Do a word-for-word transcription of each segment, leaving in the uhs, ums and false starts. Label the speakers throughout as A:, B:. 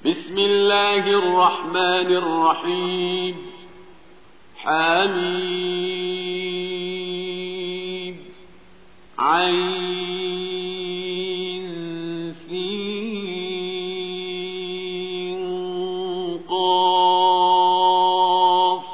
A: بسم الله الرحمن الرحيم. حميم عين سين قاف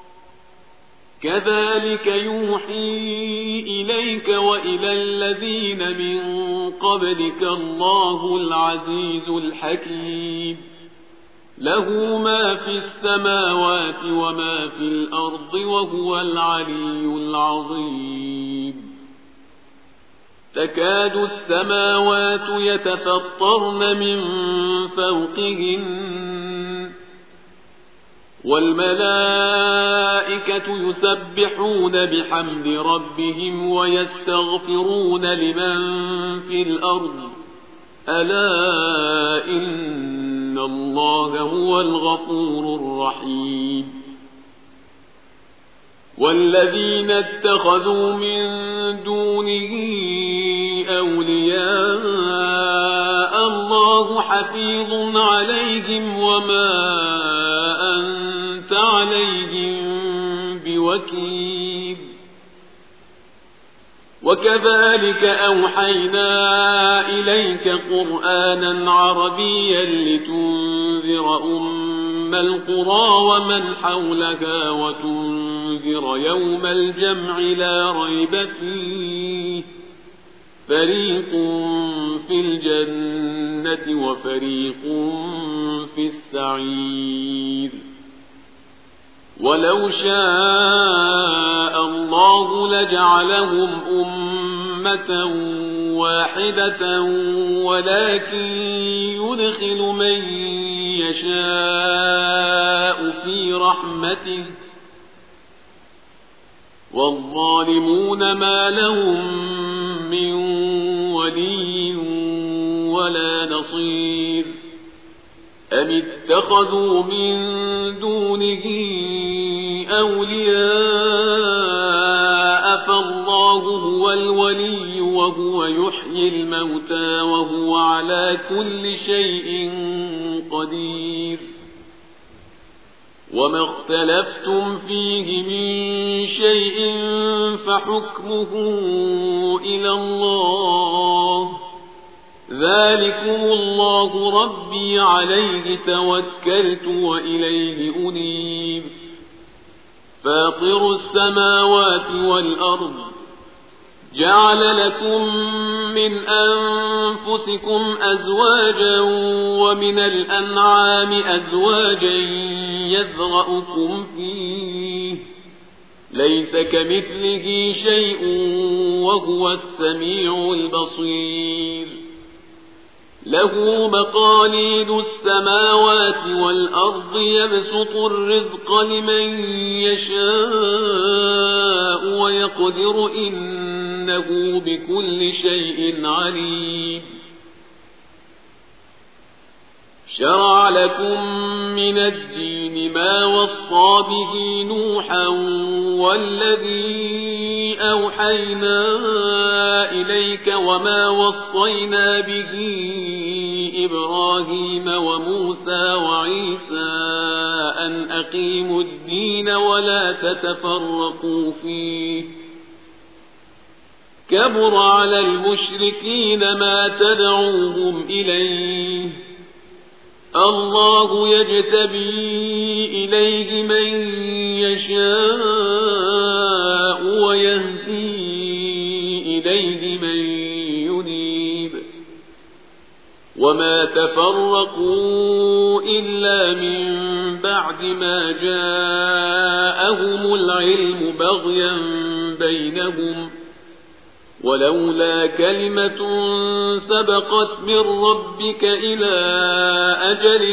A: كذلك يوحي إليك وإلى الذين من قبلك الله العزيز الحكيم. له ما في السماوات وما في الأرض وهو العلي العظيم. تكاد السماوات يتفطرن من فوقهن والملائكة يسبحون بحمد ربهم ويستغفرون لمن في الأرض ألا إن الله هو الغفور الرحيم. والذين اتخذوا من دونه أولياء الله حفيظ عليهم وما أنت عليهم بوكيل. وكذلك أوحينا إليك قرآنا عربيا لتنذر أم القرى ومن حولها وتنذر يوم الجمع لا ريب فيه فريق في الجنة وفريق في السعير. ولو شاء الله لجعلهم أمة واحدة ولكن يدخل من يشاء في رحمته والظالمون ما لهم من ولي ولا نصير. أم اتخذوا من دونه أولياء فالله هو الولي وهو يحيي الموتى وهو على كل شيء قدير. وما اختلفتم فيه من شيء فحكمه إلى الله ذلكم الله ربي عليه توكلت وإليه أنيب. فاطر السماوات والأرض جعل لكم من أنفسكم أزواجا ومن الأنعام أزواجا يذرأكم فيه ليس كمثله شيء وهو السميع البصير. له مقاليد السماوات والأرض يبسط الرزق لمن يشاء ويقدر إنه بكل شيء عليم. شرع لكم من الدين ما وصى به نوحا والذي أوحينا إليك وما وصينا به إبراهيم وموسى وعيسى أن أقيموا الدين ولا تتفرقوا فيه كبر على المشركين ما تدعوهم إليه الله يجتبي إليه من يشاء ويهدي إليه من ينيب. وما تفرقوا إلا من بعد ما جاءهم العلم بغيا بينهم ولولا كلمة سبقت من ربك إلى أجل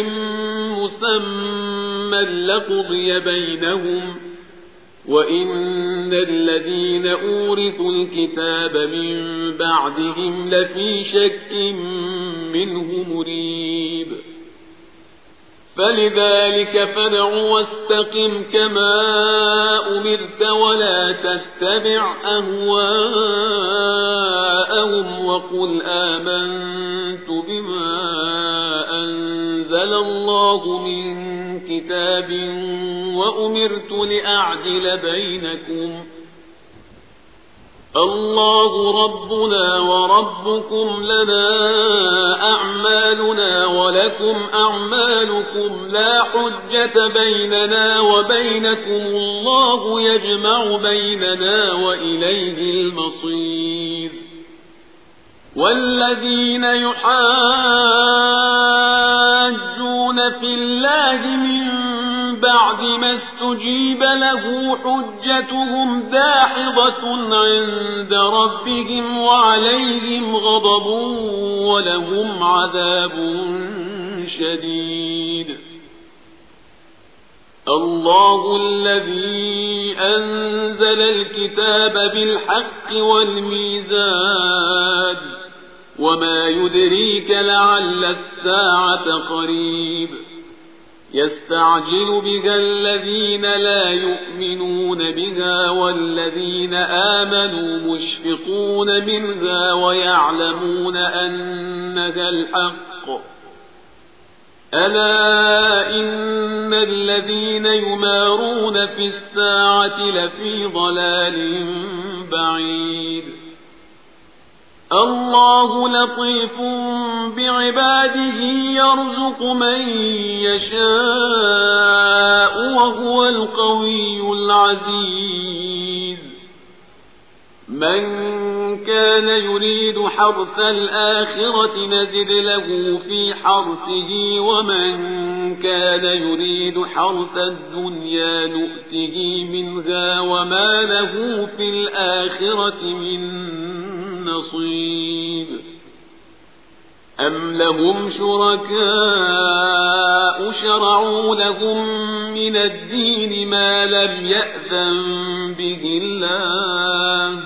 A: مسمى لقضي بينهم وإن الذين أورثوا الكتاب من بعدهم لفي شك منه مريب. فلذلك فادع واستقم كما أمرت ولا تتبع أهواءهم وقل آمنت بما أنزل أنزل الله من كتاب وأمرت لأعدل بينكم الله ربنا وربكم لنا أعمالنا ولكم أعمالكم لا حجة بيننا وبينكم الله يجمع بيننا وإليه المصير والذين يحاجون في الله من بعد ما استجيب له حجتهم داحضة عند ربهم وعليهم غضب ولهم عذاب شديد الله الذي أنزل الكتاب بالحق والميزان وما يدريك لعل الساعة قريب يستعجل بها الذين لا يؤمنون بها والذين آمنوا مشفقون منها ويعلمون أنها الحق ألا إن الذين يمارون في الساعة لفي ضلال بعيد الله لطيف بعباده يرزق من يشاء وهو القوي العزيز من كان يريد حرث الآخرة نزد له في حرثه ومن كان يريد حرث الدنيا نؤته منها وما له في الآخرة من نصيب أم لهم شركاء شرعوا لهم من الدين ما لم يأذن به الله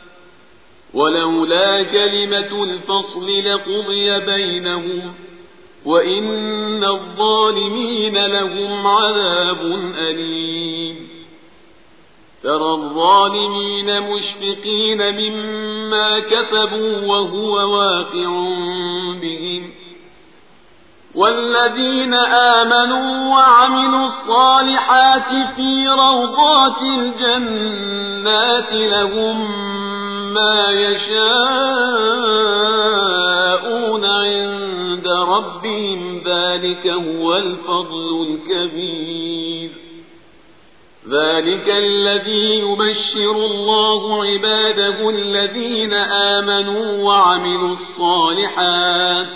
A: ولولا كلمة الفصل لقضي بينهم وإن الظالمين لهم عذاب أليم ترى الظالمين مشفقين مما كسبوا وهو واقع بهم والذين آمنوا وعملوا الصالحات في روضات الجنات لهم ما يشاءون عند ربهم ذلك هو الفضل الكبير ذلك الذي يبشر الله عباده الذين آمنوا وعملوا الصالحات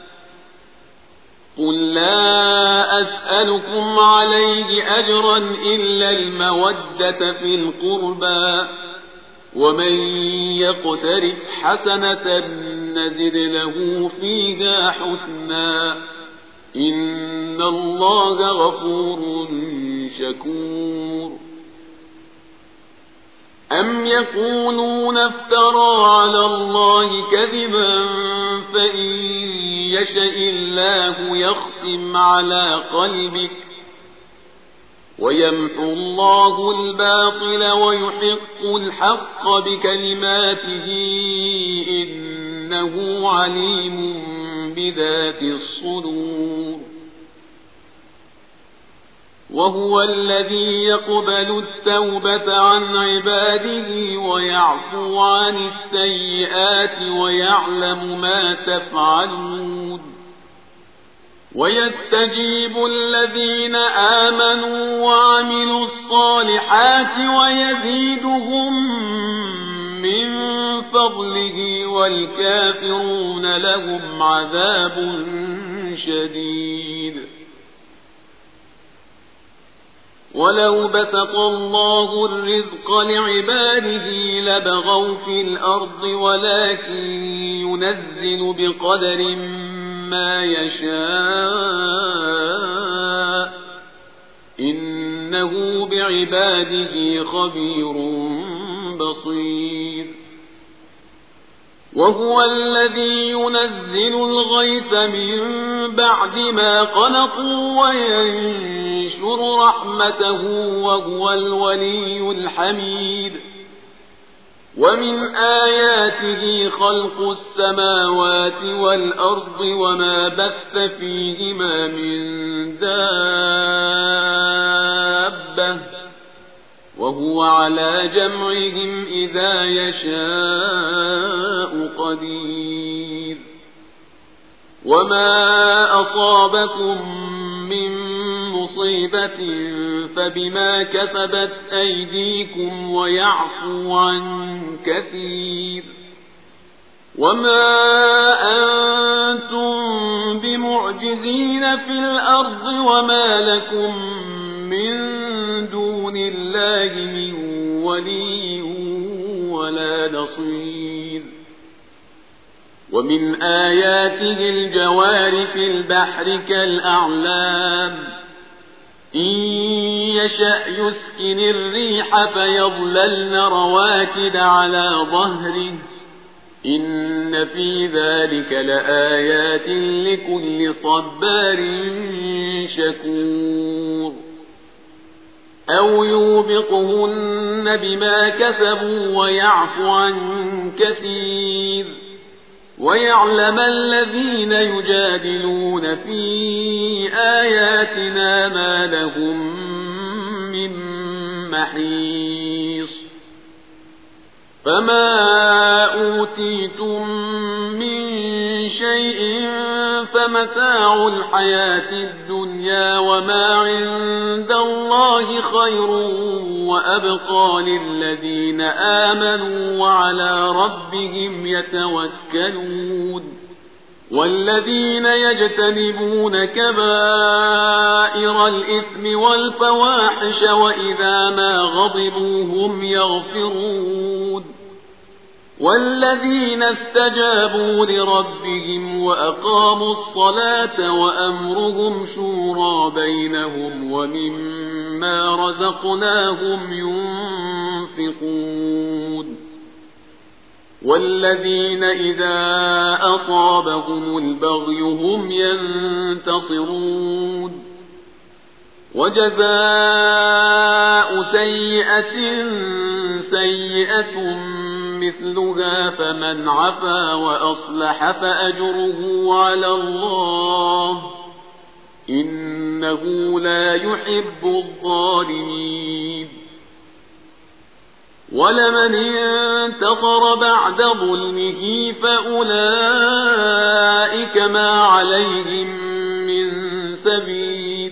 A: قل لا أسألكم عليه أجرا إلا المودة في القربى ومن يقترف حسنة نزد له فيها حسنا إن الله غفور شكور أم يقولون افترى على الله كذبا فإن يشأ الله يختم على قلبك ويمحو الله الباطل ويحق الحق بكلماته إنه عليم بذات الصدور وهو الذي يقبل التوبة عن عباده ويعفو عن السيئات ويعلم ما تفعلون ويستجيب الذين آمنوا وعملوا الصالحات ويزيدهم من فضله والكافرون لهم عذاب شديد ولو بسط الله الرزق لعباده لبغوا في الأرض ولكن ينزل بقدر ما يشاء إنه بعباده خبير بصير وهو الذي ينزل الغيث من بعد ما قنطوا وينشر رحمته وهو الولي الحميد ومن آياته خلق السماوات والأرض وما بث فيهما من دابة وهو على جمعهم إذا يشاء قدير وما أصابكم من مصيبة فبما كسبت أيديكم ويعفو عن كثير وما أنتم بمعجزين في الأرض وما لكم من دون الله من ولي ولا نصير ومن آياته الجوار في البحر كالأعلام إن يشأ يسكن الريح فيظللن رواكد على ظهره إن في ذلك لآيات لكل صبار شكور أو يوبقهن بما كسبوا ويعفو عن كثير ويعلم الذين يجادلون في آياتنا ما لهم من محيص فما أوتيتم من شيء فمتاع الحياة الدنيا وما عند الله خير وأبقى للذين آمنوا وعلى ربهم يتوكلون والذين يجتنبون كبائر الإثم والفواحش وإذا ما غضبوا هم يغفرون والذين استجابوا لربهم وأقاموا الصلاة وأمرهم شورى بينهم ومما رزقناهم ينفقون والذين إذا أصابهم البغي هم ينتصرون وجزاء سيئة سيئة مثلها فمن عفا وأصلح فأجره على الله إنه لا يحب الظالمين ولمن انتصر بعد ظلمه فأولئك ما عليهم من سبيل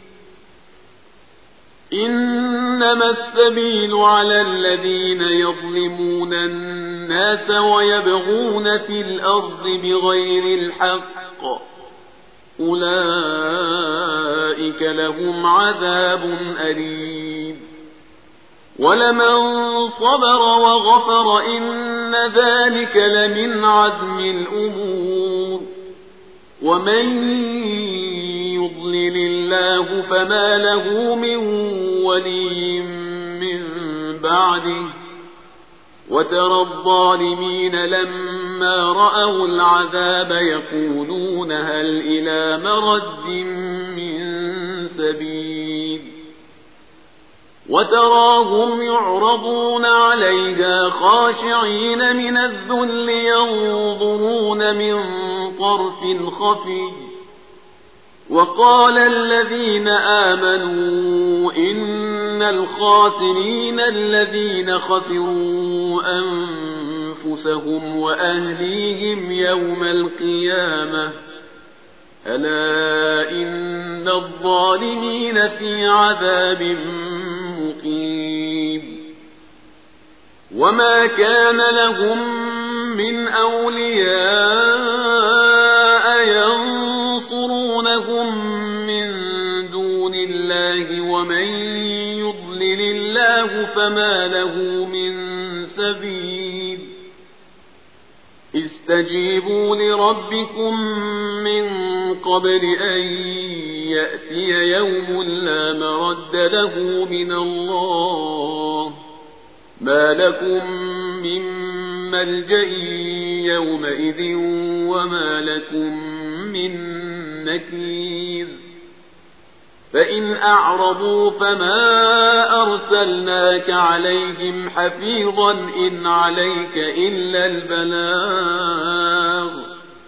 A: إنما السبيل على الذين يظلمون الناس ويبغون في الأرض بغير الحق أولئك لهم عذاب أليم ولمن صبر وغفر إن ذلك لمن عزم الأمور ومن يضلل الله فما له من ولي من بعده وترى الظالمين لما رأوا العذاب يقولون هل إلى مرد من سبيل وتراهم يعرضون عليها خاشعين من الذل ينظرون من طرف خفي وقال الذين آمنوا إن الخاسرين الذين خسروا أنفسهم وأهليهم يوم القيامة ألا إن الظالمين في عذاب مقيم وما كان لهم من أولياء ينصرونهم من دون الله ومن يضلل الله فما له من سبيل استجيبوا لربكم من قبل أن يأتي يوم لا مرد له من الله ما لكم من ملجأ يومئذ وما لكم من نكير فإن أعرضوا فما أرسلناك عليهم حفيظا إن عليك إلا البلاغ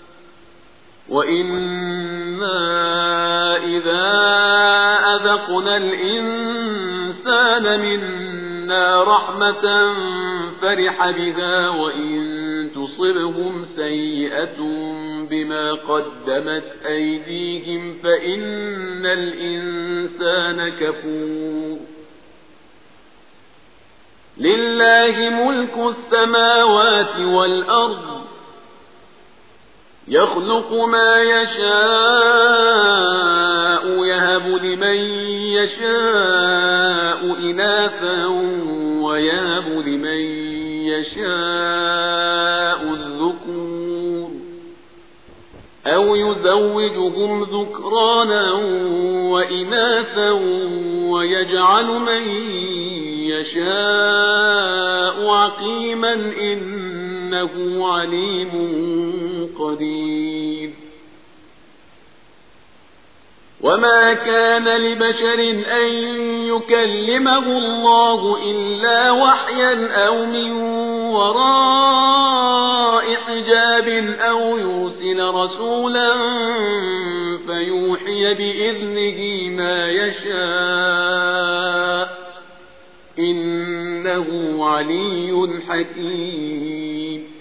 A: وإنا إذا أذقنا الإنسان منا رحمة فرح بها وإن تصبهم سيئة بما قدمت أيديهم فإن الإنسان كفور لله ملك السماوات والأرض يخلق ما يشاء يهب لمن يشاء إناثا ويهب لمن يشاء الذكور أو يزوجهم ذكرانا وإناثا ويجعل من يشاء عقيما إنه عليم قدير وما كان لبشر أن يكلمه الله إلا وحيا أو من وراء حجاب أو يرسل رسولا فيوحي بإذنه ما يشاء إنه علي حكيم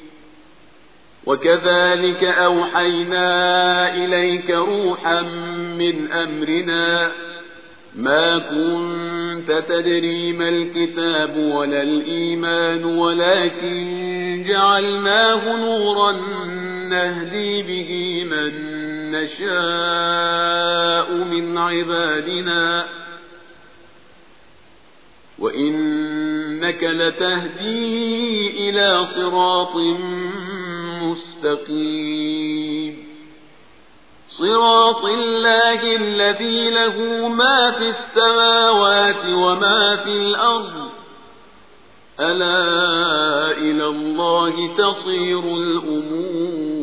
A: وكذلك أوحينا إليك روحا من أمرنا ما كنت تدري ما الكتاب ولا الإيمان ولكن جعلناه نورا نهدي به من نشاء من عبادنا وإنك لتهدي إلى صراط مستقيم صراط الله الذي له ما في السماوات وما في الأرض ألا إلى الله تصير الأمور